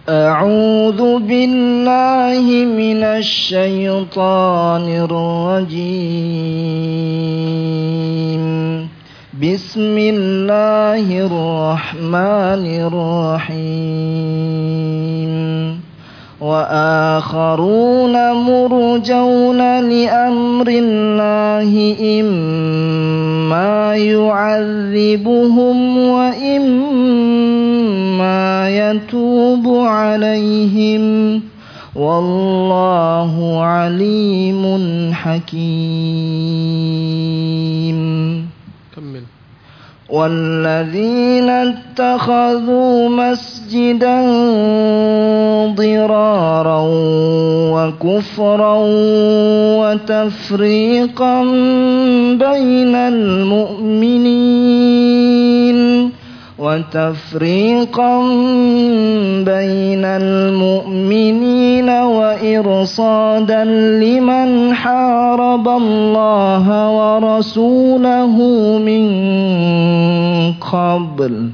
أعوذ بالله من الشيطان الرجيم. بسم الله الرحمن الرحيم. وآخرون مرجون لأمر الله إما يعذبهم وإما يتوب عليهم والله عليم حكيم. كمل. والذين اتخذوا مسجدا ضرارا وكفرا وتفريقا بين المؤمنين وإرصادا لمن حارب الله ورسوله من قبل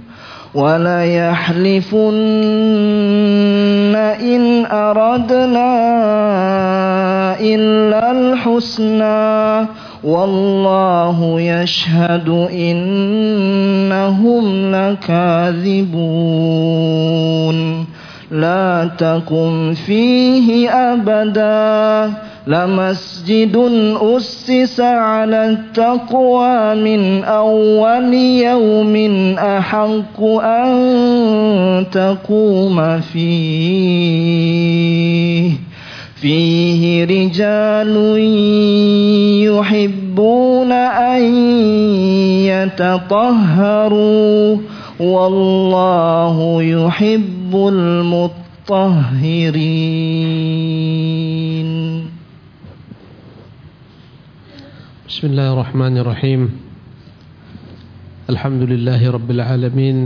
وليحلفن إن أردنا إلا الحسنى والله يشهد إنهم لكاذبون. لا تقم فيه أبدا لمسجد أسس على التقوى من أول يوم أحق أن تقوم فيه رجال يحبون أن يتطهروا والله يحب المطهرين. بسم الله الرحمن الرحيم. الحمد لله رب العالمين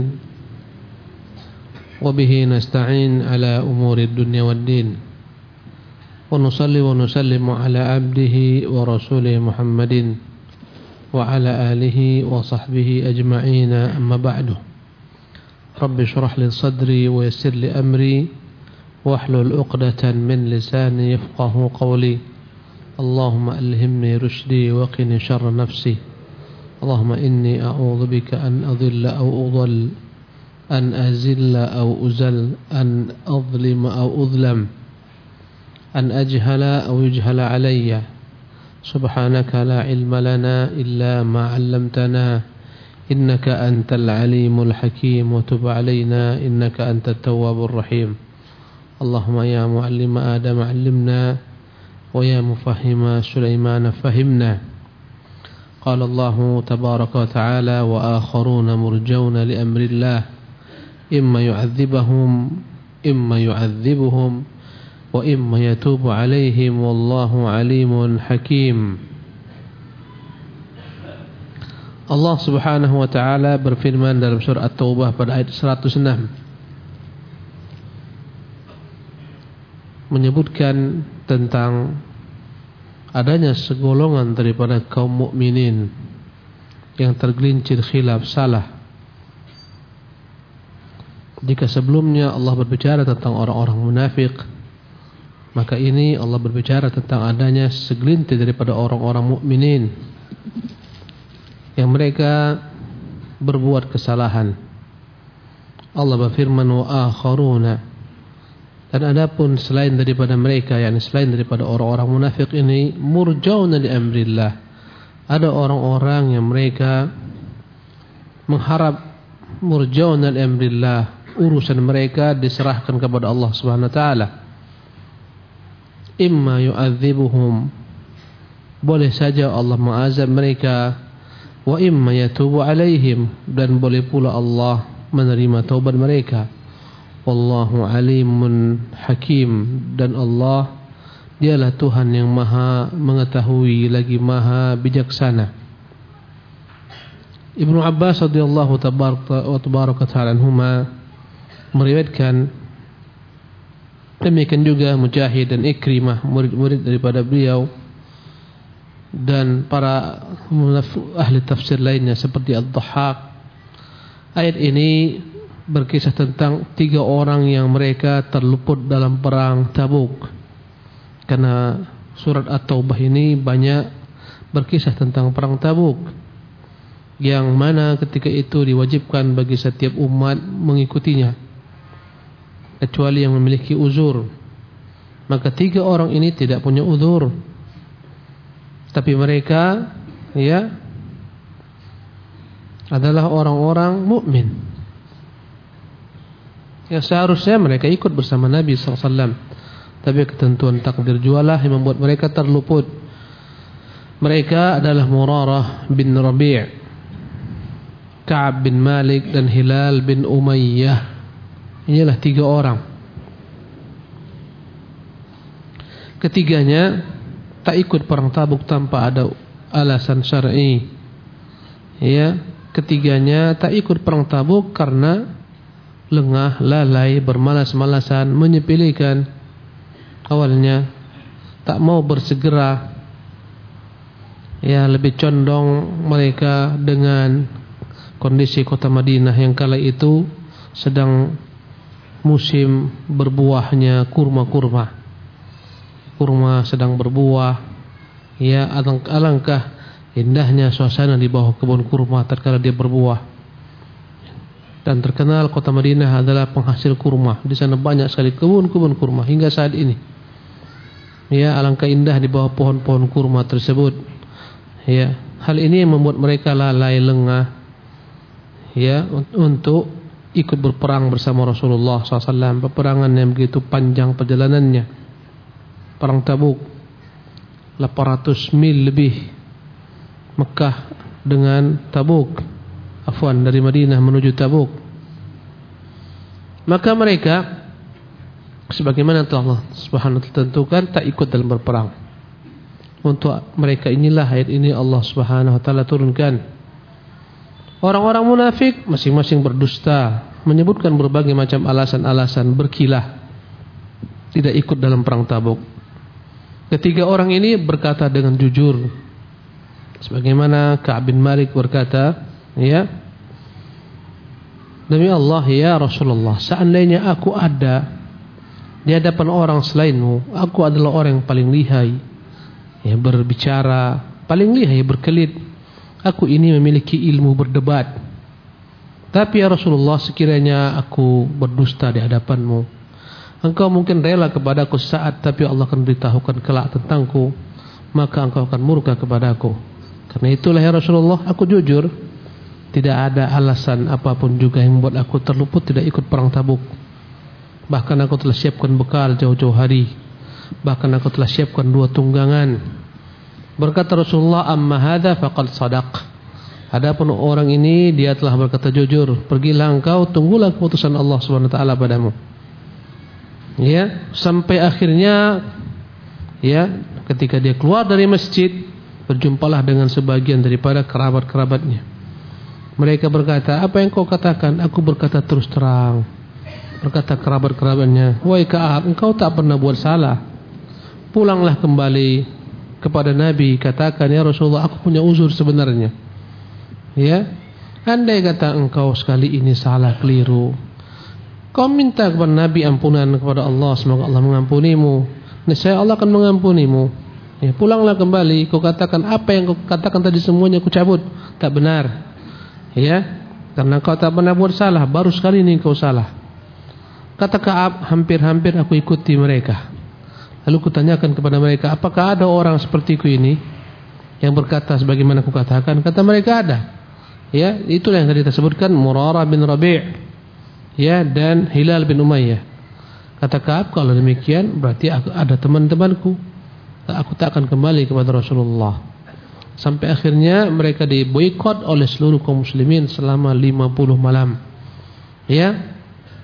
وبه نستعين على أمور الدنيا والدين ونصلي ونسلم على عبده ورسوله محمد وعلى آله وصحبه أجمعين. أما بعد، رب اشرح لي صدري ويسر لي أمري واحلل عقدة من لساني يفقه قولي. اللهم ألهمني رشدي وقني شر نفسي. اللهم إني أعوذ بك أن أضل أو أضل، أن أزل أو أزل، أن أظلم أو أظلم، أن أجهل أو يجهل علي. سبحانك لا علم لنا إلا ما علمتنا إنك أنت العليم الحكيم وتب علينا إنك أنت التواب الرحيم. اللهم يا معلم آدم علمنا ويا مفهم سليمان فهمنا. قال الله تبارك وتعالى: وآخرون مرجون لأمر الله إما يعذبهم وإما يتوب عليهم والله عليم حكيم. Allah Subhanahu wa taala berfirman dalam surah At-Taubah pada ayat 106 menyebutkan tentang adanya segolongan daripada kaum mukminin yang tergelincir khilaf salah. Jika sebelumnya Allah berbicara tentang orang-orang munafik, maka ini Allah berbicara tentang adanya segelintir daripada orang-orang mukminin yang mereka berbuat kesalahan. Allah berfirman: wa akharuna, dan adapun selain daripada mereka, yakni selain daripada orang-orang munafik ini, murjauna li amrillah, ada orang-orang yang mereka mengharap murjauna li amrillah, urusan mereka diserahkan kepada Allah Subhanahu wa taala. Imma yu'adzibuhum, boleh saja Allah mengazab mereka, wa imma yatubu alaihim, dan boleh pula Allah menerima taubat mereka. Wallahu alimun hakim, dan Allah dialah Tuhan yang maha mengetahui lagi maha bijaksana. Ibnu Abbas radhiyallahu tabaraka ta'ala anhuma meriwayatkan, demikian juga Mujahid dan Ikrimah, murid-murid daripada beliau, dan para ahli tafsir lainnya seperti Ad-Dhahhak. Ayat ini berkisah tentang 3 orang yang mereka terluput dalam perang Tabuk. Karena surat At-Taubah ini banyak berkisah tentang perang Tabuk, yang mana ketika itu diwajibkan bagi setiap umat mengikutinya kecuali yang memiliki uzur. Maka 3 orang ini tidak punya uzur, tapi mereka adalah orang-orang mukmin. Ya, seharusnya mereka ikut bersama Nabi SAW, tapi ketentuan takdir jualah yang membuat mereka terluput. Mereka adalah Murarah bin Rabi', Ka'ab bin Malik dan Hilal bin Umayyah. Inilah 3 orang. Ketiganya tak ikut perang Tabuk tanpa ada alasan syar'i. Ya, ketiganya tak ikut perang Tabuk karena lengah, lalai, bermalas-malasan, menyepelekan. Awalnya tak mau bersegera. Ya, lebih condong mereka dengan kondisi kota Madinah yang kala itu sedang musim berbuahnya kurma-kurma. Kurma sedang berbuah. Ya, alangkah indahnya suasana di bawah kebun kurma tatkala dia berbuah. Dan terkenal kota Madinah adalah penghasil kurma. Di sana banyak sekali kebun-kebun kurma hingga saat ini. Ya, alangkah indah di bawah pohon-pohon kurma tersebut. Ya, hal ini yang membuat mereka lalai, lengah, ya, untuk ikut berperang bersama Rasulullah SAW. Peperangan yang begitu panjang perjalanannya. Perang Tabuk 800 mil lebih. Mekah dengan Tabuk, dari Madinah menuju Tabuk. Maka mereka sebagaimana telah Allah Subhanahu wa ta'ala tentukan tak ikut dalam berperang. Untuk mereka inilah ayat ini Allah Subhanahu wa ta'ala turunkan. Orang-orang munafik masing-masing berdusta, menyebutkan berbagai macam alasan-alasan berkilah tidak ikut dalam perang Tabuk. Ketiga orang ini berkata dengan jujur, sebagaimana Ka'ab bin Malik berkata, ya, demi Allah ya Rasulullah, seandainya aku ada di hadapan orang selainmu, aku adalah orang yang paling lihai, ya, berbicara, paling lihai berkelit. Aku ini memiliki ilmu berdebat. Tapi ya Rasulullah, sekiranya aku berdusta di hadapanmu, engkau mungkin rela kepadaku sesaat, tapi Allah akan beritahukan kelak tentangku, maka engkau akan murka kepadaku. Karena itulah ya Rasulullah, aku jujur, tidak ada alasan apapun juga yang membuat aku terluput tidak ikut perang Tabuk. Bahkan aku telah siapkan bekal jauh-jauh hari. Bahkan aku telah siapkan 2 tunggangan. Berkata Rasulullah, amma hadza faqad sadaq. Adapun orang ini dia telah berkata jujur. Pergilah engkau, tunggulah keputusan Allah Subhanahu wa taala padamu. Ya, sampai akhirnya, ya, ketika dia keluar dari masjid, berjumpalah dengan sebagian daripada kerabat-kerabatnya. Mereka berkata, apa yang kau katakan? Aku berkata terus terang. Berkata kerabat-kerabatnya, wahai Ka'ab, engkau tak pernah buat salah. Pulanglah kembali kepada Nabi, katakan, ya Rasulullah, aku punya uzur sebenarnya. Ya, andai kata engkau sekali ini salah, keliru, kau minta kepada Nabi ampunan kepada Allah, semoga Allah mengampunimu. Niscaya Allah akan mengampunimu. Ya, pulanglah kembali, kau katakan apa yang kau katakan tadi semuanya aku cabut, tak benar. Ya, karena kau tak pernah buat salah, baru sekali ini kau salah. Kata Ka'ab, hampir-hampir aku ikuti mereka. Lalu kutanyakan kepada mereka, apakah ada orang sepertiku ini yang berkata sebagaimana aku katakan? Kata mereka ada. Ya, itulah yang tadi kita sebutkan, Murarah bin Rabi', ya, dan Hilal bin Umayyah. Kata Ka'ab, kalau demikian berarti ada teman-temanku. Aku tak akan kembali kepada Rasulullah. Sampai akhirnya mereka diboikot oleh seluruh kaum muslimin selama 50 malam. Ya.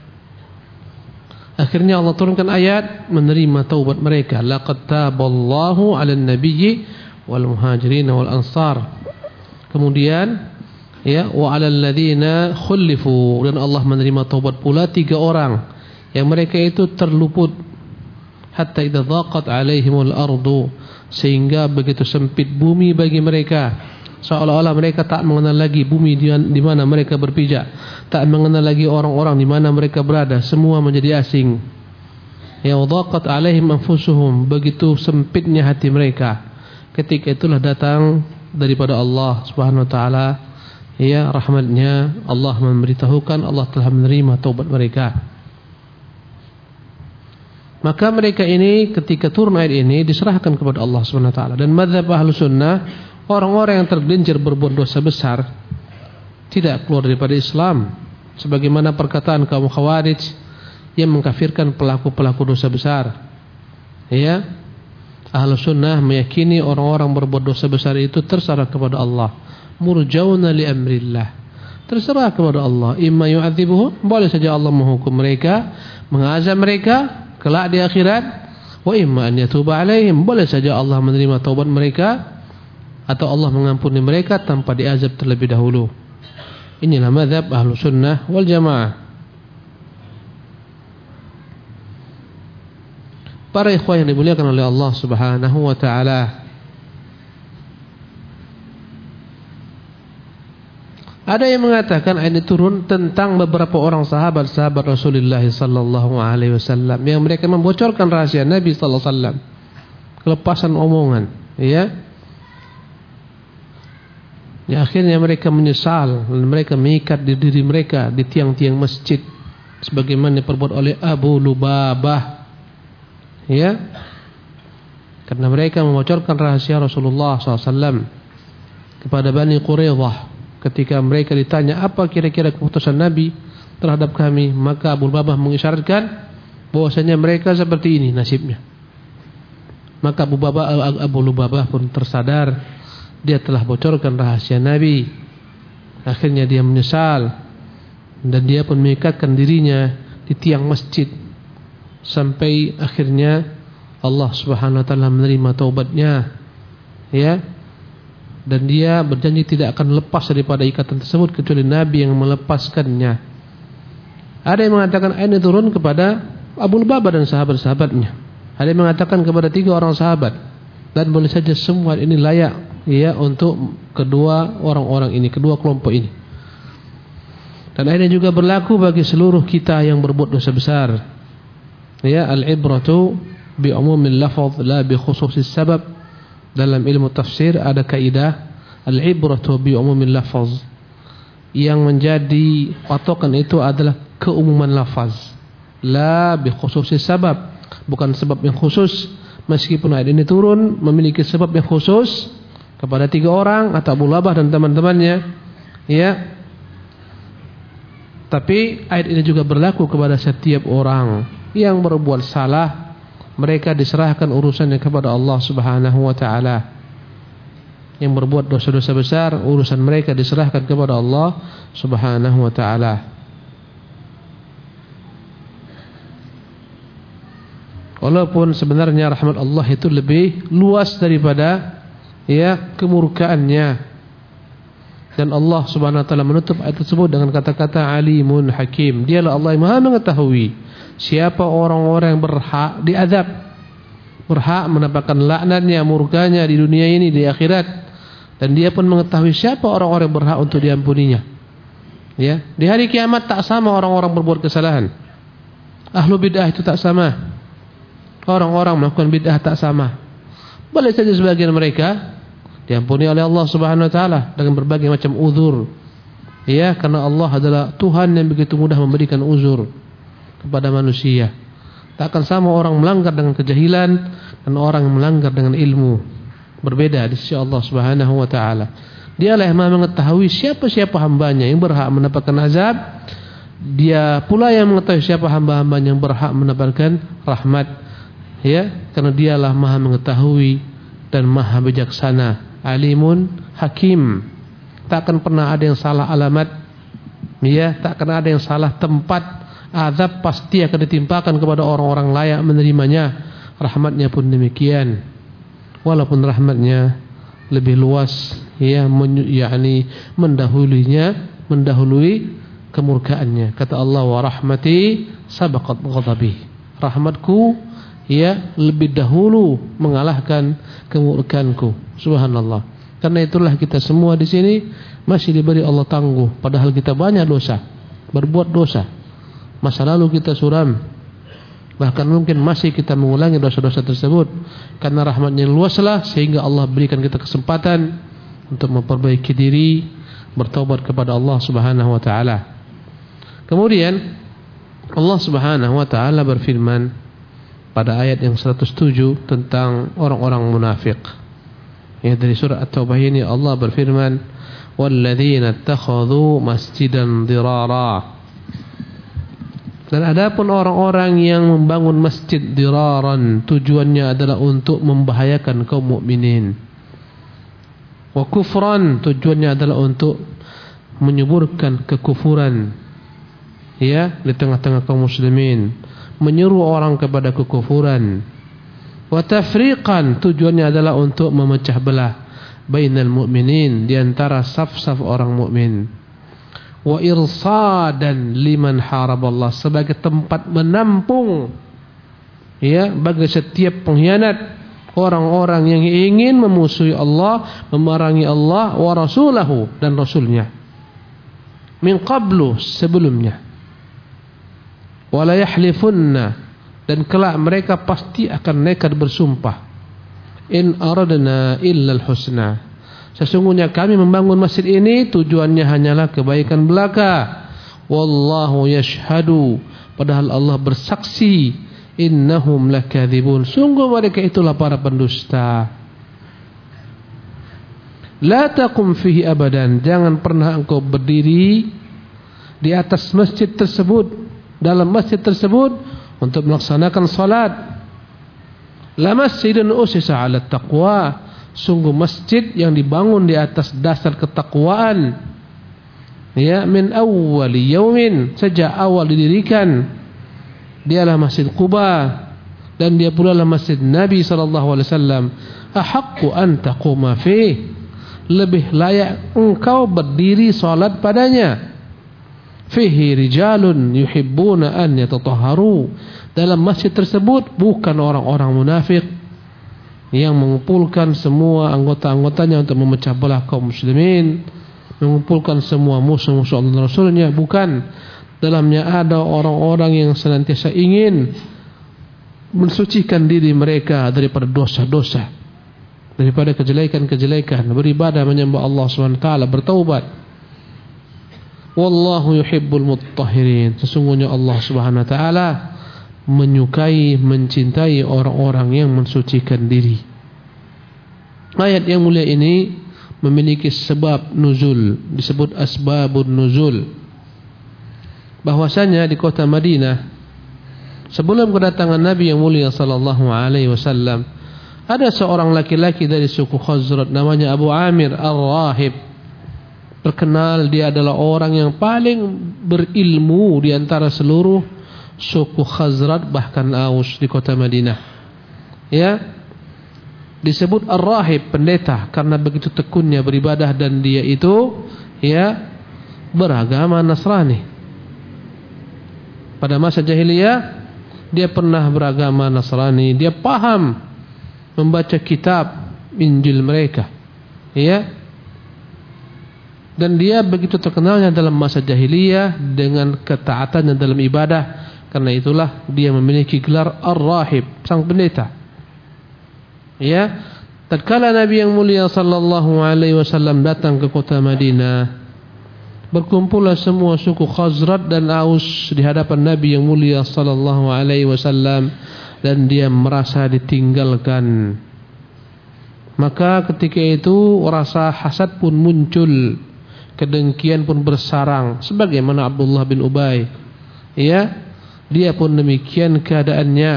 Akhirnya Allah turunkan ayat menerima taubat mereka. Laqad taballahu 'alan nabiyyi wal muhajirin wal ansar. Kemudian, ya, wa 'alal ladzina khulifu, dan Allah menerima taubat pula 3 orang yang mereka itu terluput. Hatta idza dhaqat 'alaihimul ardu, sehingga begitu sempit bumi bagi mereka, seolah-olah mereka tak mengenal lagi bumi di mana mereka berpijak, tak mengenal lagi orang-orang di mana mereka berada, semua menjadi asing. Ya wadaqat alaihim anfusuhum, begitu sempitnya hati mereka. Ketika itulah datang daripada Allah Subhanahu wa taala, ya rahmatnya, Allah memberitahukan Allah telah menerima taubat mereka. Maka mereka ini ketika turun ayat ini diserahkan kepada Allah Subhanahu wa taala. Dan mazhab Ahlus Sunnah, orang-orang yang tergelincir berbuat dosa besar tidak keluar daripada Islam, sebagaimana perkataan kaum Khawarij yang mengkafirkan pelaku-pelaku dosa besar. Ya, Ahlus Sunnah meyakini orang-orang berbuat dosa besar itu terserah kepada Allah, murjauna li amrillah, terserah kepada Allah. Imma yu'adzibuhum, boleh saja Allah menghukum mereka, mengazab mereka kelak di akhirat, wa imma an yatuba alaihim, boleh saja Allah menerima taubat mereka atau Allah mengampuni mereka tanpa diazab terlebih dahulu. Inilah mazhab Ahlus Sunnah wal Jamaah. Para ikhwah yang dimuliakan oleh Allah Subhanahu wa taala, ada yang mengatakan ayat ini turun tentang beberapa orang sahabat-sahabat Rasulullah sallallahu alaihi wasallam yang mereka membocorkan rahasia Nabi sallallahu alaihi wasallam, kelepasan omongan, ya. Ya, akhirnya mereka menyesal dan mereka mengikat di diri mereka di tiang-tiang masjid sebagaimana diperbuat oleh Abu Lubabah, ya, karena mereka membocorkan rahasia Rasulullah SAW kepada Bani Quraidah. Ketika mereka ditanya apa kira-kira keputusan Nabi terhadap kami, maka Abu Lubabah mengisyaratkan bahwasanya mereka seperti ini nasibnya. Maka Abu Lubabah pun tersadar dia telah bocorkan rahasia Nabi. Akhirnya dia menyesal dan dia pun mengikatkan dirinya di tiang masjid sampai akhirnya Allah Subhanahu wa taala menerima taubatnya, ya. Dan dia berjanji tidak akan lepas daripada ikatan tersebut kecuali Nabi yang melepaskannya. Ada yang mengatakan ayat ini turun kepada Abu Lubabah dan sahabat-sahabatnya. Ada yang mengatakan kepada 3 orang sahabat. Dan boleh saja semua ini layak, ya, untuk kedua orang-orang ini, kedua kelompok ini. Dan ayat ini juga berlaku bagi seluruh kita yang berbuat dosa besar. Ya, al-ibratu bi umumil lafaz la bi khususis sabab. Dalam ilmu tafsir ada kaidah al-ibratu bi umumil lafaz, yang menjadi patokan itu adalah keumuman lafaz, la bi khususis sabab, bukan sebab yang khusus. Meskipun ayat ini turun memiliki sebab yang khusus kepada 3 orang atau Abu Lubabah dan teman-temannya, ya, tapi ayat ini juga berlaku kepada setiap orang yang berbuat salah. Mereka diserahkan urusannya kepada Allah Subhanahu wa taala. Yang berbuat dosa-dosa besar, urusan mereka diserahkan kepada Allah Subhanahu wa taala. Walaupun sebenarnya rahmat Allah itu lebih luas daripada, ya, kemurkaannya. Dan Allah Subhanahu wa taala menutup ayat tersebut dengan kata-kata alimun hakim. Dialah Allah yang Maha mengetahui siapa orang-orang yang berhak diazab, berhak mendapatkan laknatnya, murkanya di dunia ini, di akhirat. Dan dia pun mengetahui siapa orang-orang yang berhak untuk diampuninya, ya. Di hari kiamat tak sama orang-orang berbuat kesalahan. Ahlu bid'ah itu tak sama, orang-orang melakukan bid'ah tak sama. Boleh saja sebagian mereka diampuni oleh Allah Subhanahu wa taala dengan berbagai macam uzur, ya, karena Allah adalah Tuhan yang begitu mudah memberikan uzur kepada manusia. Tak akan sama orang melanggar dengan kejahilan dan orang yang melanggar dengan ilmu. Berbeda di sisi Allah Subhanahu wa taala. Dialah yang Maha mengetahui siapa-siapa hambanya yang berhak mendapatkan azab. Dia pula yang mengetahui siapa hamba-hambanya yang berhak mendapatkan rahmat, ya, karena dialah Maha mengetahui dan Maha bijaksana, alimun hakim. Tak akan pernah ada yang salah alamat, ya, tak akan ada yang salah tempat. Azab pasti akan ditimpakan kepada orang-orang layak menerimanya. Rahmatnya pun demikian. Walaupun rahmatnya lebih luas, ya, mendahului kemurkaannya. Kata Allah, wa rahmati sabaqat ghadabi. Rahmatku, ya, lebih dahulu mengalahkan kemurkaanku. Subhanallah. Karena itulah kita semua di sini masih diberi Allah tangguh, padahal kita banyak dosa, berbuat dosa. Masa lalu kita suram, bahkan mungkin masih kita mengulangi dosa-dosa tersebut. Karena rahmatnya luaslah, sehingga Allah berikan kita kesempatan untuk memperbaiki diri, bertaubat kepada Allah Subhanahu wa taala. Kemudian Allah Subhanahu wa taala berfirman pada ayat yang 107 tentang orang-orang munafik. Ya, dari surah At-Taubah ini Allah berfirman, "Walladzina ittakhadhu masjidan dirara." Dan adapun orang-orang yang membangun masjid diraran, tujuannya adalah untuk membahayakan kaum mukminin. Wa kufran, tujuannya adalah untuk menyuburkan kekufuran, ya, di tengah-tengah kaum muslimin, menyeru orang kepada kekufuran. Wa tafriqan, tujuannya adalah untuk memecah belah bainal mu'minin, di antara saf-saf orang mukmin. Wa irsadan liman haraballah, sebagai tempat menampung, ya, bagi setiap pengkhianat, orang-orang yang ingin memusuhi Allah, memerangi Allah wa rasulahu, dan rasulnya, min qablu, sebelumnya. Wala yahlifunna, dan kelak mereka pasti akan nekat bersumpah, in aradna illal husna, sesungguhnya kami membangun masjid ini tujuannya hanyalah kebaikan belaka. Wallahu yashhadu, padahal Allah bersaksi, innahum lakadzibun, sungguh mereka itulah para pendusta. La taqum fihi abadan, jangan pernah engkau berdiri di atas masjid tersebut, dalam masjid tersebut, untuk melaksanakan salat. La masjidun usisa 'ala taqwa, sungguh masjid yang dibangun di atas dasar ketakwaan, ya, min awwali yaumin, sejak awal didirikan. Dialah Masjid Quba, dan dia pula lah masjid Nabi SAW. Ahaqqu an taquma fih, lebih layak engkau berdiri salat padanya. Fihi rijalun yuhibbuna an yatatahharu, dalam masjid tersebut bukan orang-orang munafik yang mengumpulkan semua anggota-anggotanya untuk memecah belah kaum muslimin, mengumpulkan semua musuh-musuh Allah dan Rasulnya. Bukan, dalamnya ada orang-orang yang senantiasa ingin mensucikan diri mereka daripada dosa-dosa, daripada kejelekan-kejelekan, beribadah menyembah Allah SWT, bertaubat. Wallahu yuhibbul muttahhirin, sesungguhnya Allah Subhanahu wa taala menyukai, mencintai orang-orang yang mensucikan diri. Ayat yang mulia ini memiliki sebab nuzul, disebut asbabun nuzul. Bahwasanya di kota Madinah sebelum kedatangan Nabi yang mulia sallallahu alaihi wasallam, ada seorang laki-laki dari suku Khazraj namanya Abu Amir Ar-Rahib. Terkenal dia adalah orang yang paling berilmu di antara seluruh suku Khazraj, bahkan Aus di kota Madinah. Ya, disebut Ar-Rahib, pendeta, karena begitu tekunnya beribadah, dan dia itu, ya, beragama Nasrani. Pada masa jahiliyah dia pernah beragama Nasrani, dia paham membaca kitab Injil mereka, ya. Dan dia begitu terkenalnya dalam masa jahiliyah dengan ketaatannya dalam ibadah. Karena itulah dia memiliki gelar Ar-Rahib, sang pendeta. Ya, tatkala Nabi yang mulia sallallahu alaihi wasallam datang ke kota Madinah, berkumpullah semua suku Khazraj dan Aus di hadapan Nabi yang mulia sallallahu alaihi wasallam, dan dia merasa ditinggalkan. Maka ketika itu rasa hasad pun muncul, kedengkian pun bersarang, sebagaimana Abdullah bin Ubay, ya, dia pun demikian keadaannya.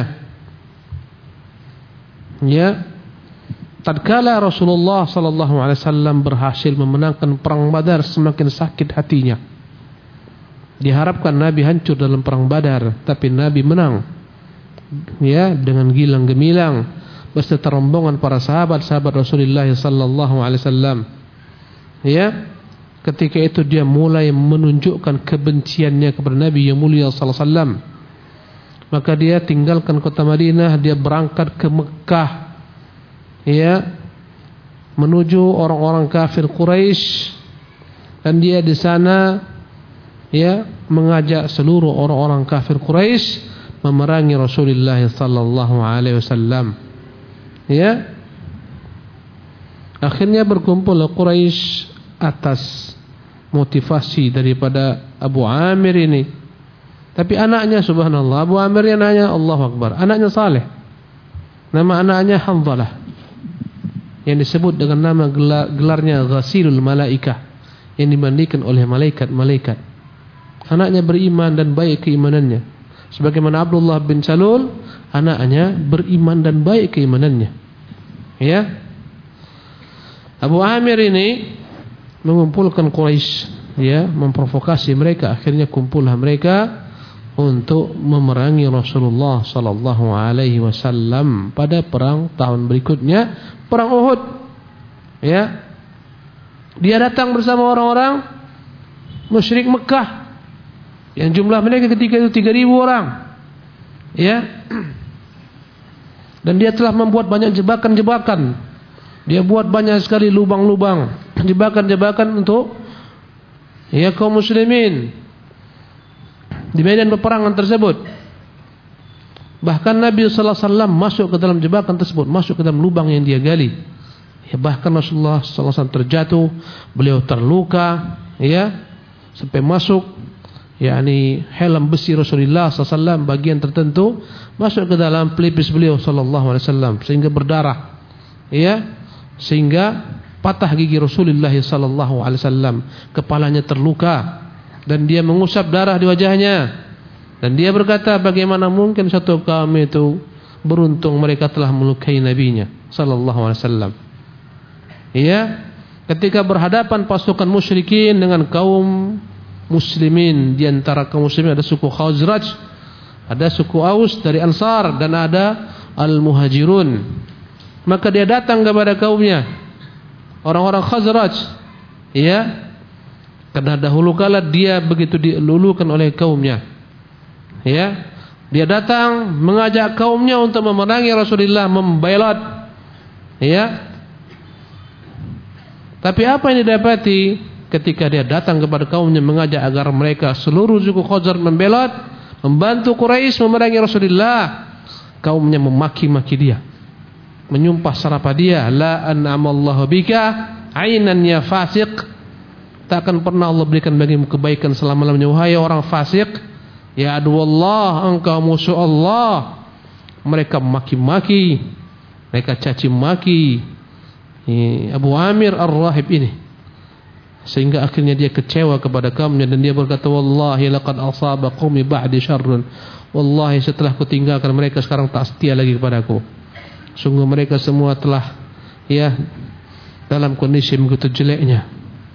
Ya, tatkala Rasulullah sallallahu alaihi wasallam berhasil memenangkan perang Badar, semakin sakit hatinya. Diharapkan Nabi hancur dalam perang Badar, tapi Nabi menang, ya, dengan gilang gemilang beserta rombongan para sahabat-sahabat Rasulullah sallallahu alaihi wasallam. Ya, ketika itu dia mulai menunjukkan kebenciannya kepada Nabi yang mulia sallallahu alaihi wasallam. Maka dia tinggalkan kota Madinah, dia berangkat ke Mekah, ya, menuju orang-orang kafir Quraisy, dan dia di sana ya mengajak seluruh orang-orang kafir Quraisy memerangi Rasulullah sallallahu alaihi wasallam. Ya. Akhirnya berkumpul Quraisy atas motivasi daripada Abu Amir ini. Tapi anaknya subhanallah, Abu Amir yang nanya, Allahu Akbar, anaknya saleh. Nama anaknya Hanzalah, yang disebut dengan nama gelarnya Ghasilul Malaikah, yang dimandikan oleh malaikat-malaikat. Anaknya beriman dan baik keimanannya, sebagaimana Abdullah bin Salul, anaknya beriman dan baik keimanannya. Ya, Abu Amir ini mengumpulkan Quraisy, ya, memprovokasi mereka. Akhirnya kumpullah mereka untuk memerangi Rasulullah sallallahu alaihi wasallam pada perang tahun berikutnya, perang Uhud. Ya, dia datang bersama orang-orang musyrik Mekah yang jumlah mereka ketika itu 3.000 orang. Ya. Dan dia telah membuat banyak jebakan-jebakan. Dia buat banyak sekali lubang-lubang, jebakan-jebakan untuk ya kaum muslimin di medan peperangan tersebut. Bahkan Nabi sallallahu alaihi wasallam masuk ke dalam jebakan tersebut, masuk ke dalam lubang yang dia gali. Ya, bahkan Rasulullah sallallahu alaihi wasallam terjatuh, beliau terluka, ya, sampai masuk yakni helm besi Rasulullah sallallahu alaihi wasallam bagian tertentu masuk ke dalam pelipis beliau sallallahu alaihi wasallam sehingga berdarah. Ya, sehingga patah gigi Rasulullah sallallahu alaihi wasallam, kepalanya terluka dan dia mengusap darah di wajahnya. Dan dia berkata, bagaimana mungkin satu kaum itu beruntung mereka telah melukai nabinya sallallahu alaihi wasallam. Ya, ketika berhadapan pasukan musyrikin dengan kaum muslimin, di antara kaum muslimin ada suku Khazraj, ada suku Aus dari Ansar, dan ada Al-Muhajirun. Maka dia datang kepada kaumnya, orang-orang Khazraj, ya, karena dahulu kala dia begitu dilulukan oleh kaumnya. Ya, dia datang mengajak kaumnya untuk memerangi Rasulullah, membaiat. Ya. Tapi apa yang didapati ketika dia datang kepada kaumnya mengajak agar mereka seluruh suku Khazraj membaiat, membantu Quraisy memerangi Rasulullah, kaumnya memaki-maki dia, menyumpah serapah dia, la an'amallahu bika ainan ya fasik, tak akan pernah Allah berikan bagimu kebaikan selama-lamanya wahai orang fasik. Ya aduwallah, engkau musuh Allah. Mereka maki-maki, mereka caci maki Abu Amir Ar-Rahib ini, sehingga akhirnya dia kecewa kepada kaumnya dan dia berkata, wallahi laqad asaba qaumi ba'di syarrun, wallahi setelah kutinggalkan mereka sekarang tak setia lagi kepadaku. Sungguh mereka semua telah ya dalam kondisi begitu jeleknya.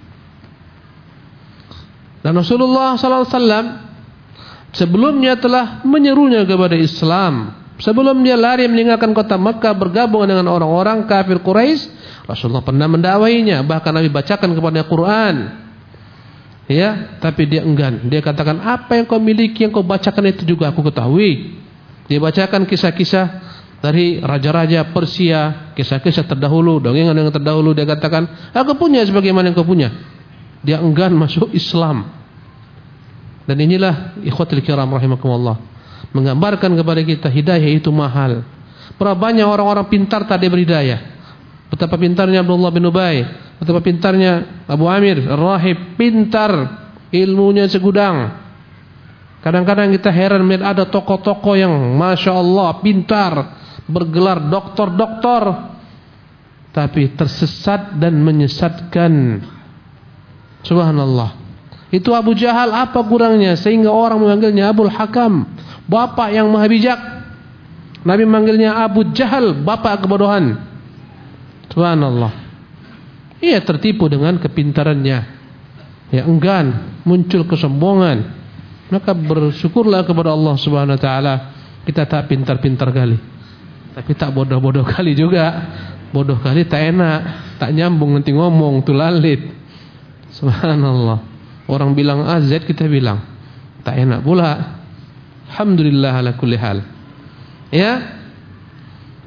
Dan Rasulullah sallallahu alaihi wasallam sebelumnya telah menyerunya kepada Islam. Sebelum dia lari meninggalkan kota Makkah bergabung dengan orang-orang kafir Quraisy, Rasulullah pernah mendakwahinya, bahkan Nabi bacakan kepada Quran. Ya, tapi dia enggan. Dia katakan, apa yang kau miliki, yang kau bacakan itu juga aku ketahui. Dia bacakan kisah-kisah dari raja-raja Persia, kisah-kisah terdahulu, dongeng-dongeng terdahulu. Dia katakan, aku punya sebagaimana yang kau punya. Dia enggan masuk Islam. Dan inilah ikhwatul kiram rahimakumullah, menggambarkan kepada kita hidayah itu mahal. Berapa banyak orang-orang pintar tak diberi hidayah. Betapa pintarnya Abdullah bin Ubay, betapa pintarnya Abu Amir Ar-Rahib, pintar, ilmunya segudang. Kadang-kadang kita heran melihat ada tokoh-tokoh yang masya Allah pintar, bergelar doktor-doktor, tapi tersesat dan menyesatkan. Subhanallah. Itu Abu Jahal, apa kurangnya sehingga orang memanggilnya Abul Hakam, bapak yang maha bijak. Nabi memanggilnya Abu Jahal, bapak kebodohan. Subhanallah. Ia tertipu dengan kepintarannya. Ya, enggan, muncul kesombongan. Maka bersyukurlah kepada Allah Subhanahu wa taala, kita tak pintar-pintar kali, tapi tak bodoh-bodoh kali juga. Bodoh kali tak enak, tak nyambung nanti ngomong tuh lalit. Subhanallah. Orang bilang A, Z kita bilang tak enak pula. Alhamdulillah ala kulli hal. Ya.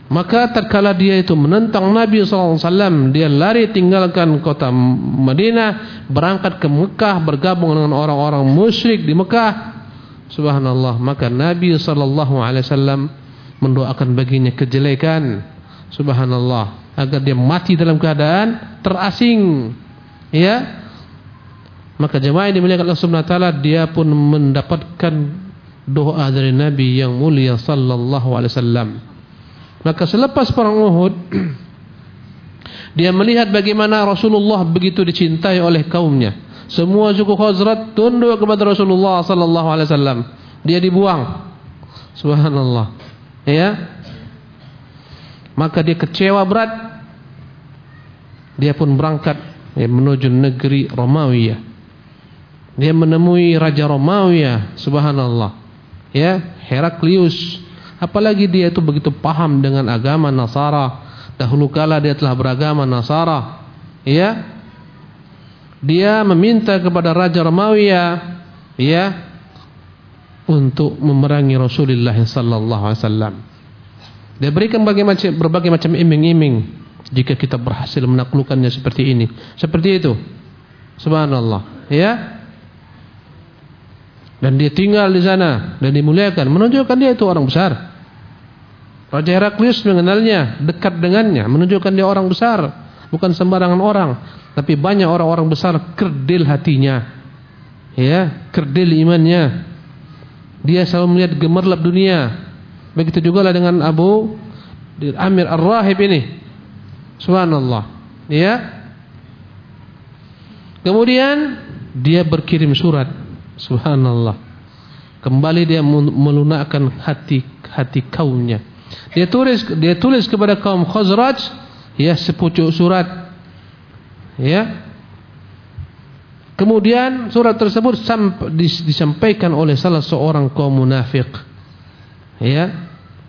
Maka tatkala dia itu menentang Nabi SAW, dia lari tinggalkan kota Madinah, berangkat ke Mekah, bergabung dengan orang-orang musyrik di Mekah. Subhanallah. Maka Nabi SAW mendoakan baginya kejelekan. Subhanallah. Agar dia mati dalam keadaan terasing. Ya. Maka jemaah yang dimuliakan Allah Subhanahu wa taala, dia pun mendapatkan doa dari Nabi yang mulia sallallahu alaihi wasallam. Maka selepas perang Uhud, dia melihat bagaimana Rasulullah begitu dicintai oleh kaumnya. Semua suku Khazraj tunduk kepada Rasulullah sallallahu alaihi wasallam. Dia dibuang. Subhanallah. Ya. Maka dia kecewa berat. Dia pun berangkat menuju negeri Romawi. Dia menemui Raja Romawi. Subhanallah. Ya, Heraklius. Apalagi dia itu begitu paham dengan agama Nasara. Dahulu kala dia telah beragama Nasara. Ya. Dia meminta kepada Raja Romawi untuk memerangi Rasulullah sallallahu alaihi wasallam. Dia berikan berbagai macam iming-iming jika kita berhasil menaklukkannya seperti ini. Seperti itu. Subhanallah. Ya. Dan dia tinggal di sana dan dimuliakan, menunjukkan dia itu orang besar. Raja Heraklius mengenalnya, dekat dengannya, menunjukkan dia orang besar, bukan sembarangan orang. Tapi banyak orang-orang besar kerdil hatinya, ya, kerdil imannya. Dia selalu melihat gemerlap dunia. Begitu juga lah dengan Abu Amir Ar-Rahib ini. Subhanallah. Ya. Kemudian dia berkirim surat. Subhanallah. Kembali dia melunakkan hati kaumnya. Dia tulis kepada kaum Khazraj, ya, sepucuk surat. Ya. Kemudian surat tersebut disampaikan oleh salah seorang kaum munafik. Ya.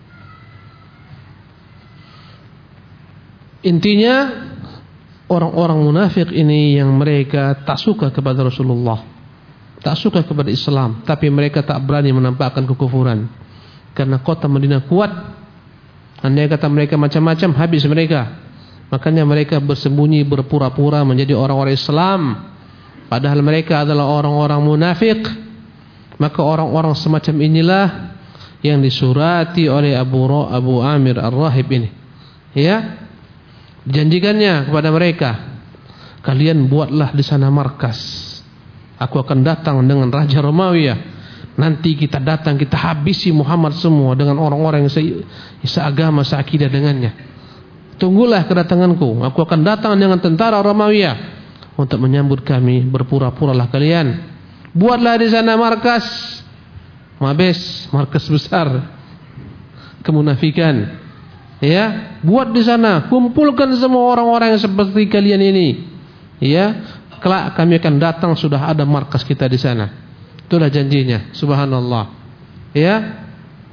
Intinya orang-orang munafik ini yang mereka tak suka kepada Rasulullah, tak suka kepada Islam, tapi mereka tak berani menampakkan kekufuran karena kota Madinah kuat. Andai kata mereka macam-macam, habis mereka. Makanya mereka bersembunyi, berpura-pura menjadi orang-orang Islam, padahal mereka adalah orang-orang munafik. Maka orang-orang semacam inilah yang disurati oleh Abu Amir Ar-Rahib ini. Ya, dijanjikannya kepada mereka, kalian buatlah di sana markas. Aku akan datang dengan Raja Romawi. Nanti kita datang, kita habisi Muhammad semua dengan orang-orang yang seagama, seakidah dengannya. Tunggulah kedatanganku. Aku akan datang dengan tentara Romawi untuk menyambut kami. Berpura-puralah kalian. Buatlah di sana markas. Mabes, markas besar kemunafikan. Ya, buat di sana, kumpulkan semua orang-orang yang seperti kalian ini. Ya, kelak kami akan datang, sudah ada markas kita di sana. Itulah janjinya. Subhanallah. Ya.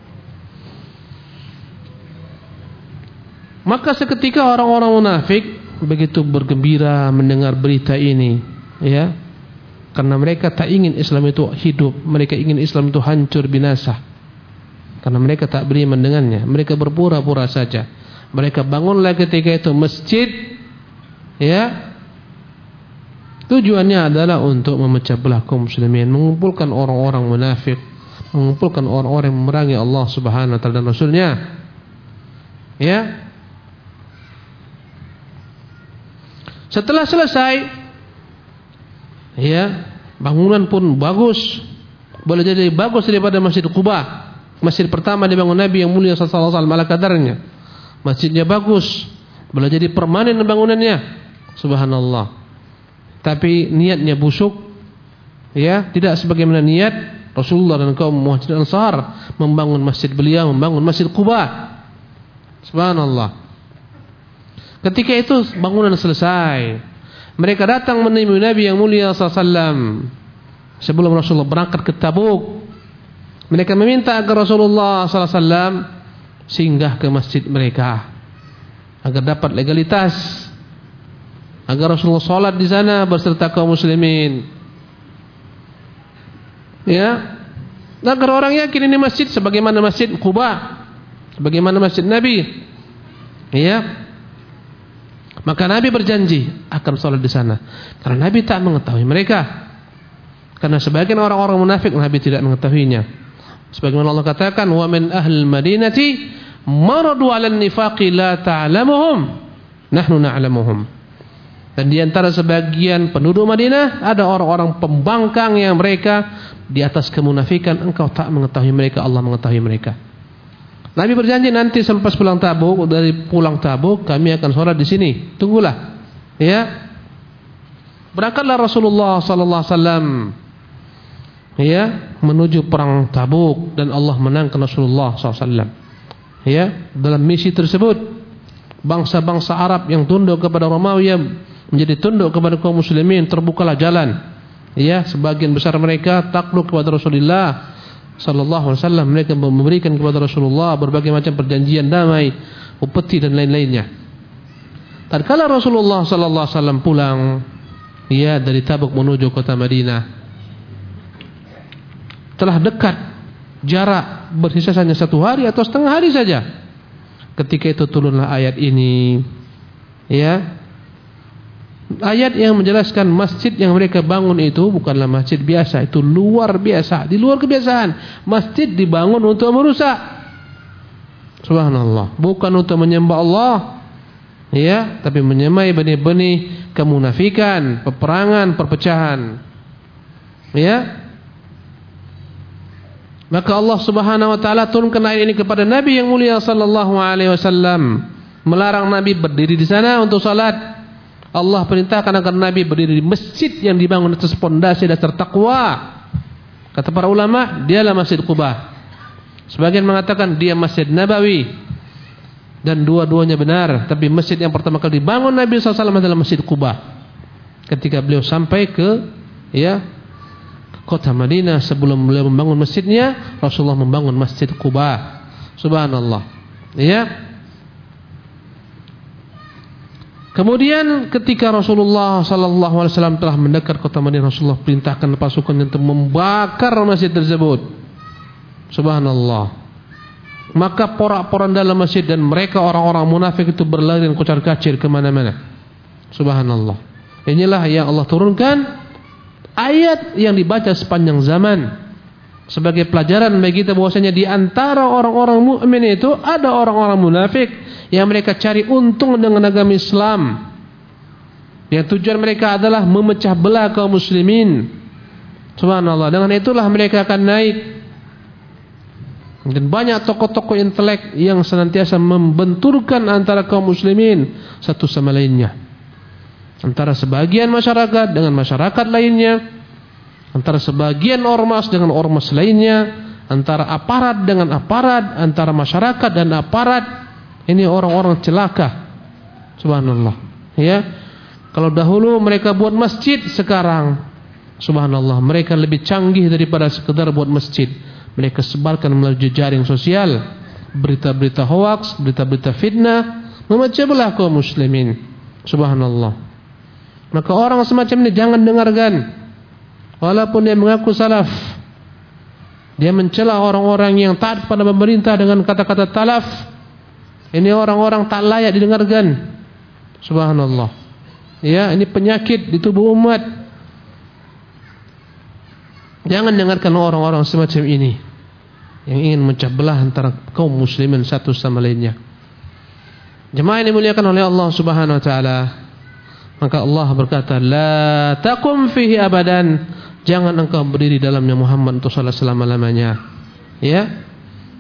Maka seketika orang-orang munafik begitu bergembira mendengar berita ini, ya. Karena mereka tak ingin Islam itu hidup, mereka ingin Islam itu hancur binasa. Karena mereka tak beriman dengannya, mereka berpura-pura saja. Mereka bangunlah ketika itu masjid, ya. Tujuannya adalah untuk memecah belah kaum muslimin, mengumpulkan orang-orang munafik, mengumpulkan orang-orang yang memerangi Allah Subhanahu wa taala dan Rasulnya. Ya. Setelah selesai, ya, bangunan pun bagus, boleh jadi bagus daripada Masjid Quba. Masjid pertama dibangun Nabi yang mulia sallallahu alaihi wasallam ala kadarnya. Masjidnya bagus, boleh jadi permanen bangunannya. Subhanallah. Tapi niatnya busuk, ya, tidak sebagaimana niat Rasulullah dan kaum Muhajirin Ansar membangun masjid beliau, membangun Masjid Quba. Subhanallah. Ketika itu bangunan selesai, mereka datang menemui Nabi yang mulia sallallahu alaihi wasallam sebelum Rasulullah berangkat ke Tabuk. Mereka meminta agar Rasulullah sallallahu alaihi wasallam singgah ke masjid mereka agar dapat legalitas, agar Rasulullah sholat di sana berserta kaum muslimin. Ya, agar orang yakin ini masjid sebagaimana Masjid Quba, sebagaimana masjid Nabi. Ya. Maka Nabi berjanji akan sholat di sana. Karena Nabi tak mengetahui mereka. Karena sebagian orang-orang munafik Nabi tidak mengetahuinya. Sebagaimana Allah katakan, wa min ahlil madinati maradu 'alan nifaqi la ta'lamuhum nahnu na'lamuhum. Dan di antara sebagian penduduk Madinah ada orang-orang pembangkang yang mereka di atas kemunafikan, engkau tak mengetahui mereka, Allah mengetahui mereka. Nabi berjanji nanti selepas pulang Tabuk, dari pulang Tabuk kami akan sholat di sini. Tunggulah. Ya. Berangkatlah Rasulullah sallallahu alaihi wasallam ya menuju perang Tabuk dan Allah menangkan Rasulullah sallallahu alaihi wasallam. Ya, dalam misi tersebut bangsa-bangsa Arab yang tunduk kepada Romawi menjadi tunduk kepada kaum muslimin, terbukalah jalan. Ya, sebagian besar mereka takluk kepada Rasulullah sallallahu alaihi wasallam, mereka memberikan kepada Rasulullah berbagai macam perjanjian damai, upeti dan lain-lainnya. Tatkala Rasulullah sallallahu alaihi wasallam pulang ya dari Tabuk menuju kota Madinah, telah dekat jarak bersisa hanya 1 hari atau setengah hari saja. Ketika itu turunlah ayat ini. Ya. Ayat yang menjelaskan masjid yang mereka bangun itu bukanlah masjid biasa, itu luar biasa, di luar kebiasaan. Masjid dibangun untuk merusak. Subhanallah, bukan untuk menyembah Allah, ya, tapi menyemai benih-benih kemunafikan, peperangan, perpecahan. Ya. Maka Allah Subhanahu wa taala turunkan ayat ini kepada Nabi yang mulia sallallahu alaihi wasallam, melarang Nabi berdiri di sana untuk salat. Allah perintahkan agar Nabi berdiri di masjid yang dibangun atas pondasi dasar takwa. Kata para ulama, dialah Masjid Quba. Sebagian mengatakan dia Masjid Nabawi. Dan dua-duanya benar. Tapi masjid yang pertama kali dibangun Nabi SAW adalah Masjid Quba. Ketika beliau sampai ke kota Madinah, sebelum beliau membangun masjidnya, Rasulullah membangun Masjid Quba. Subhanallah. Ya. Kemudian ketika Rasulullah sallallahu alaihi wasallam telah mendekat kota Madinah, Rasulullah perintahkan pasukan untuk membakar masjid tersebut. Subhanallah. Maka porak-porandalah dalam masjid dan mereka orang-orang munafik itu berlari dan kocar-kacir kemana-mana. Subhanallah. Inilah yang Allah turunkan, ayat yang dibaca sepanjang zaman sebagai pelajaran bagi kita bahwasanya di antara orang-orang mukmin itu ada orang-orang munafik yang mereka cari untung dengan agama Islam, yang tujuan mereka adalah memecah belah kaum muslimin. Subhanallah. Dengan itulah mereka akan naik. Dan banyak tokoh-tokoh intelek yang senantiasa membenturkan antara kaum muslimin satu sama lainnya, antara sebagian masyarakat dengan masyarakat lainnya, antara sebagian ormas dengan ormas lainnya, antara aparat dengan aparat, antara masyarakat dan aparat. Ini orang-orang celaka. Subhanallah. Ya. Kalau dahulu mereka buat masjid, sekarang subhanallah mereka lebih canggih daripada sekedar buat masjid. Mereka sebarkan melalui jejaring sosial berita-berita hoaks, berita-berita fitnah, memecah belah kaum muslimin. Subhanallah. Maka orang semacam ini jangan dengarkan. Walaupun dia mengaku salaf, dia mencela orang-orang yang taat pada pemerintah dengan kata-kata talaf. Ini orang-orang tak layak didengarkan. Subhanallah. Ya, ini penyakit di tubuh umat. Jangan dengarkan orang-orang semacam ini yang ingin memecah belah antara kaum muslimin satu sama lainnya. Jemaah yang dimuliakan oleh Allah Subhanahu wa taala, maka Allah berkata, la taqum fihi abadan. Jangan engkau berdiri dalamnya Muhammad untuk salat selama-lamanya. Ya.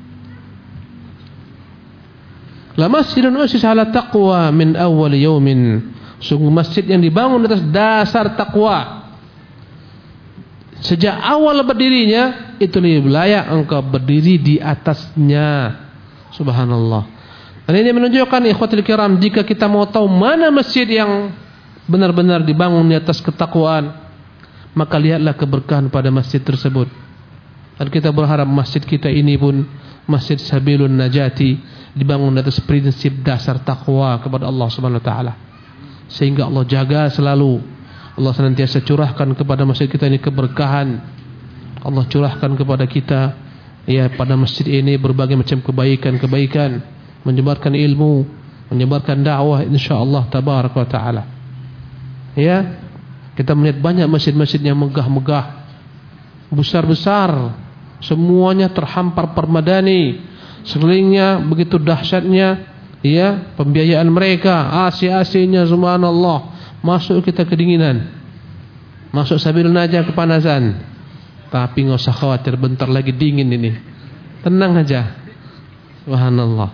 La masjidun usis ala taqwa min awal yaumin. Sungguh masjid yang dibangun atas dasar takwa. Sejak awal berdirinya, itu lebih layak engkau berdiri di atasnya. Subhanallah. Dan ini menunjukkan ikhwatul kiram, jika kita mau tahu mana masjid yang benar-benar dibangun di atas ketakwaan, maka lihatlah keberkahan pada masjid tersebut. Dan kita berharap masjid kita ini pun Masjid Sabilun Najati dibangun atas prinsip dasar takwa kepada Allah Subhanahu wa taala. Sehingga Allah jaga selalu, Allah senantiasa curahkan kepada masjid kita ini keberkahan. Allah curahkan kepada kita ya pada masjid ini berbagai macam kebaikan-kebaikan, menyebarkan ilmu, menyebarkan dakwah insyaallah tabaraka wa taala. Ya, kita melihat banyak masjid-masjid yang megah-megah, besar-besar, semuanya terhampar permadani, sekelilingnya begitu dahsyatnya ya pembiayaan mereka, AC-AC-nya subhanallah, masuk kita kedinginan, masuk sambil aja kepanasan. Tapi enggak usah khawatir, bentar lagi dingin ini. Tenang aja. Subhanallah.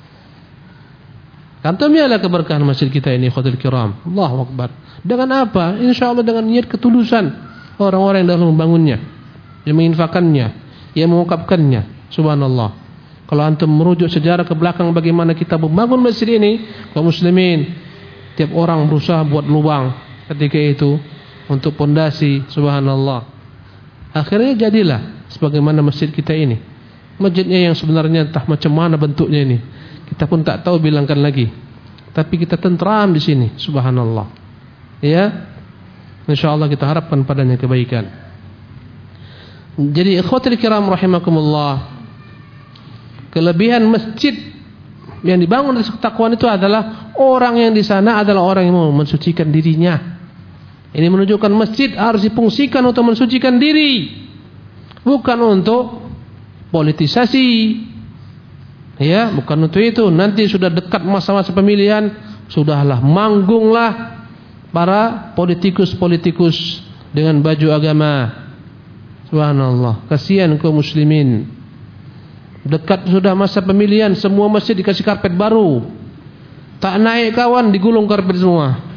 Kantomialah keberkahan masjid kita ini, ikhwatul kiram. Allahu akbar. Dengan apa? Insyaallah dengan niat ketulusan orang-orang yang dahulu membangunnya, yang menginfakannya, yang mengungkapkannya. Subhanallah. Kalau antum merujuk sejarah ke belakang bagaimana kita membangun masjid ini, kaum muslimin, tiap orang berusaha buat lubang ketika itu untuk pondasi. Subhanallah. Akhirnya jadilah sebagaimana masjid kita ini. Masjidnya yang sebenarnya entah macam mana bentuknya ini, kita pun tak tahu bilangkan lagi. Tapi kita tentram di sini, subhanallah. Ya, insyaallah kita harapkan padanya kebaikan. Jadi ikhwatul kiram rahimakumullah, kelebihan masjid yang dibangun dari ketakwaan itu adalah orang yang di sana adalah orang yang mau mensucikan dirinya. Ini menunjukkan masjid harus difungsikan untuk mensucikan diri, bukan untuk politisasi. Ya, bukan untuk itu. Nanti sudah dekat masa-masa pemilihan, sudahlah manggunglah para politikus-politikus dengan baju agama. Subhanallah, kasihan kaum muslimin. Dekat sudah masa pemilihan, semua masjid dikasih karpet baru. Tak naik kawan, digulung karpet semua.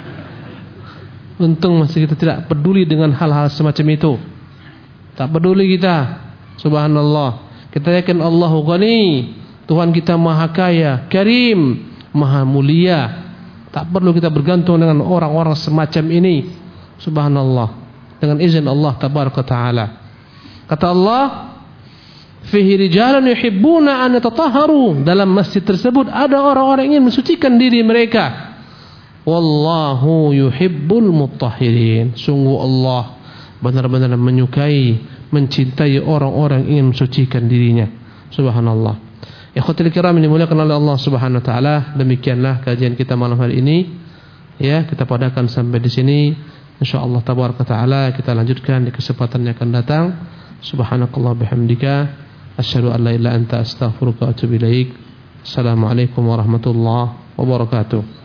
Untung masih kita tidak peduli dengan hal-hal semacam itu. Tak peduli kita. Subhanallah. Kita yakin Allahu Ghani, Tuhan kita Maha Kaya, Karim, Maha Mulia. Tak perlu kita bergantung dengan orang-orang semacam ini. Subhanallah. Dengan izin Allah tabaraka taala. Kata Allah, fihi rijalun yuhibbuna an yatatahharu. Dalam masjid tersebut ada orang-orang yang ingin mensucikan diri mereka. Wallahu yuhibbul mutahhirin. Sungguh Allah benar-benar menyukai, mencintai orang-orang yang ingin mensucikan dirinya. Subhanallah. Ikhwatul kiram yang dimuliakan oleh Allah Subhanahu wa taala, demikianlah kajian kita malam hari ini. Ya, kita padakan sampai di sini. Insyaallah tabaraka taala kita lanjutkan di kesempatan yang akan datang. Subhanakallah bihamdika asyhadu an la ilaha illa anta astaghfiruka wa atubu ilaik. Assalamualaikum warahmatullahi wabarakatuh.